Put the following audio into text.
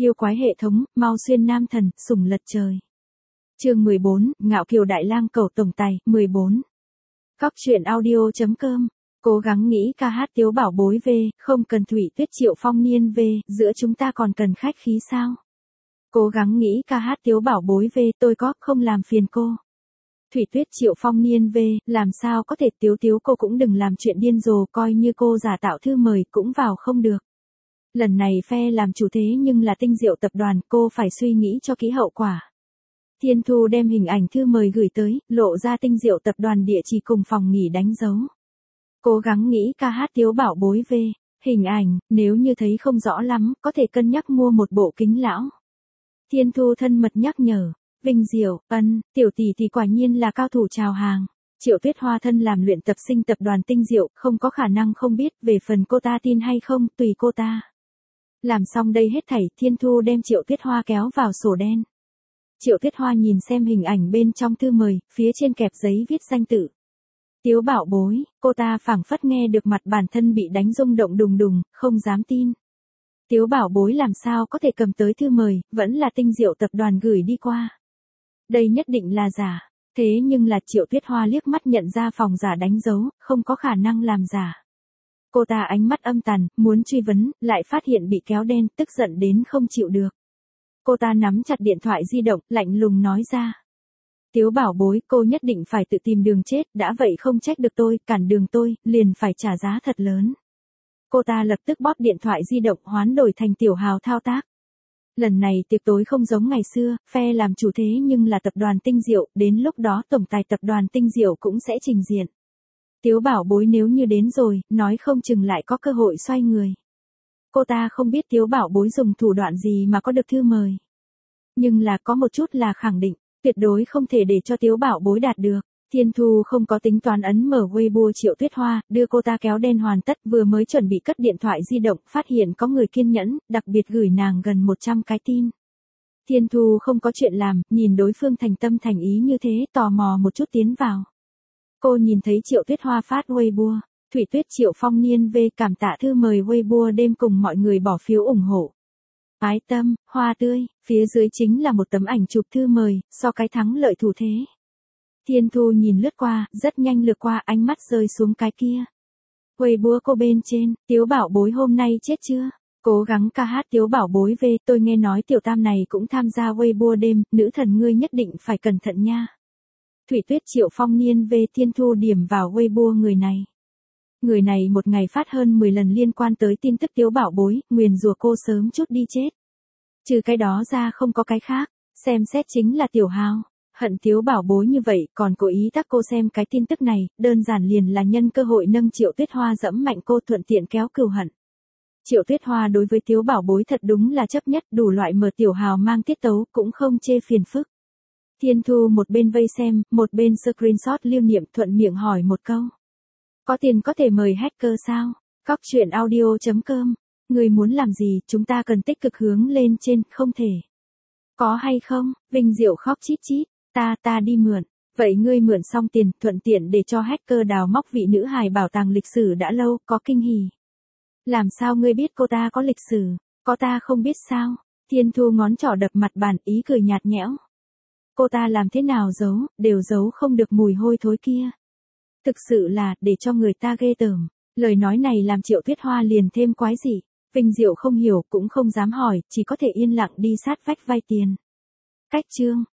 Yêu quái hệ thống, mau xuyên nam thần, sủng lật trời. Chương 14, Ngạo Kiều Đại Lang cầu tổng tài, 14. Góc truyện audio.com. Cố gắng nghĩ ca hát Tiếu Bảo Bối về, không cần Thủy Tuyết Triệu Phong Niên về, giữa chúng ta còn cần khách khí sao? Cố gắng nghĩ ca hát Tiếu Bảo Bối về, tôi có không làm phiền cô. Thủy Tuyết Triệu Phong Niên về, làm sao có thể Tiếu cô cũng đừng làm chuyện điên rồ, coi như cô giả tạo thư mời cũng vào không được. Lần này phe làm chủ thế nhưng là Tinh Diệu tập đoàn, cô phải suy nghĩ cho kỹ hậu quả. Thiên Thu đem hình ảnh thư mời gửi tới, lộ ra Tinh Diệu tập đoàn địa chỉ cùng phòng nghỉ đánh dấu. Cố gắng nghĩ ca hát Tiếu Bảo Bối về, hình ảnh, nếu như thấy không rõ lắm, có thể cân nhắc mua một bộ kính lão. Thiên Thu thân mật nhắc nhở, Vinh Diệu, tiểu tỷ thì quả nhiên là cao thủ chào hàng. Triệu Tuyết Hoa thân làm luyện tập sinh tập đoàn Tinh Diệu, không có khả năng không biết, về phần cô ta tin hay không, tùy cô ta. Làm xong đây hết thảy, Thiên Thu đem Triệu Tuyết Hoa kéo vào sổ đen. Triệu Tuyết Hoa nhìn xem hình ảnh bên trong thư mời, phía trên kẹp giấy viết danh tự. Tiếu Bảo Bối, cô ta phảng phất nghe được mặt bản thân bị đánh rung động đùng đùng, không dám tin. Tiếu Bảo Bối làm sao có thể cầm tới thư mời, vẫn là Tinh Diệu tập đoàn gửi đi qua. Đây nhất định là giả, thế nhưng là Triệu Tuyết Hoa liếc mắt nhận ra phòng giả đánh dấu, không có khả năng làm giả. Cô ta ánh mắt âm tàn, muốn truy vấn, lại phát hiện bị kéo đen, tức giận đến không chịu được. Cô ta nắm chặt điện thoại di động, lạnh lùng nói ra. Tiếu Bảo Bối, cô nhất định phải tự tìm đường chết, đã vậy không trách được tôi, cản đường tôi, liền phải trả giá thật lớn. Cô ta lập tức bóp điện thoại di động hoán đổi thành Tiểu Hào thao tác. Lần này tiệc tối không giống ngày xưa, phe làm chủ thế nhưng là tập đoàn Tinh Diệu, đến lúc đó tổng tài tập đoàn Tinh Diệu cũng sẽ trình diện. Tiếu Bảo Bối nếu như đến rồi, nói không chừng lại có cơ hội xoay người. Cô ta không biết Tiếu Bảo Bối dùng thủ đoạn gì mà có được thư mời. Nhưng là có một chút là khẳng định, tuyệt đối không thể để cho Tiếu Bảo Bối đạt được. Thiên Thu không có tính toán ấn mở Weibo Triệu Tuyết Hoa, đưa cô ta kéo đen hoàn tất, vừa mới chuẩn bị cất điện thoại di động, phát hiện có người kiên nhẫn, đặc biệt gửi nàng gần 100 cái tin. Thiên Thu không có chuyện làm, nhìn đối phương thành tâm thành ý như thế, tò mò một chút tiến vào. Cô nhìn thấy Triệu Tuyết Hoa phát Weibo, Thủy Tuyết Triệu Phong Niên về cảm tạ thư mời Weibo đêm cùng mọi người bỏ phiếu ủng hộ. Ái tâm, hoa tươi, phía dưới chính là một tấm ảnh chụp thư mời, so cái thắng lợi thủ thế. Thiên Thu nhìn lướt qua, rất nhanh lướt qua, ánh mắt rơi xuống cái kia. Weibo cô bên trên, Tiếu Bảo Bối hôm nay chết chưa? Cố gắng ca hát Tiếu Bảo Bối về, tôi nghe nói tiểu tam này cũng tham gia Weibo đêm, nữ thần ngươi nhất định phải cẩn thận nha. Thủy Tuyết Triệu Phong Niên về, Thiên Thu điểm vào Weibo người này. Người này một ngày phát hơn 10 lần liên quan tới tin tức Tiếu Bảo Bối, nguyền rủa cô sớm chút đi chết. Trừ cái đó ra không có cái khác, xem xét chính là Tiểu Hào. Hận Tiếu Bảo Bối như vậy, còn cố ý tác cô xem cái tin tức này, đơn giản liền là nhân cơ hội nâng Triệu Tuyết Hoa dẫm mạnh cô, thuận tiện kéo cừu hận. Triệu Tuyết Hoa đối với Tiếu Bảo Bối thật đúng là chấp nhất, đủ loại mở Tiểu Hào mang tiết tấu, cũng không chê phiền phức. Thiên Thu một bên vây xem, một bên screenshot lưu niệm, thuận miệng hỏi một câu. Có tiền có thể mời hacker sao? Góc truyện audio.com. Người muốn làm gì, chúng ta cần tích cực hướng lên trên, không thể. Có hay không? Vinh Diệu khóc chít chít. Ta đi mượn. Vậy ngươi mượn xong tiền, thuận tiện để cho hacker đào móc vị nữ hài bảo tàng lịch sử đã lâu, có kinh hỉ. Làm sao ngươi biết cô ta có lịch sử? Có ta không biết sao? Thiên Thu ngón trỏ đập mặt bàn, ý cười nhạt nhẽo. Cô ta làm thế nào giấu, đều giấu không được mùi hôi thối kia. Thực sự là, để cho người ta ghê tởm. Lời nói này làm Triệu Tuyết Hoa liền thêm quái dị. Vinh Diệu không hiểu, cũng không dám hỏi, chỉ có thể yên lặng đi sát vách vay tiền. Cách chương.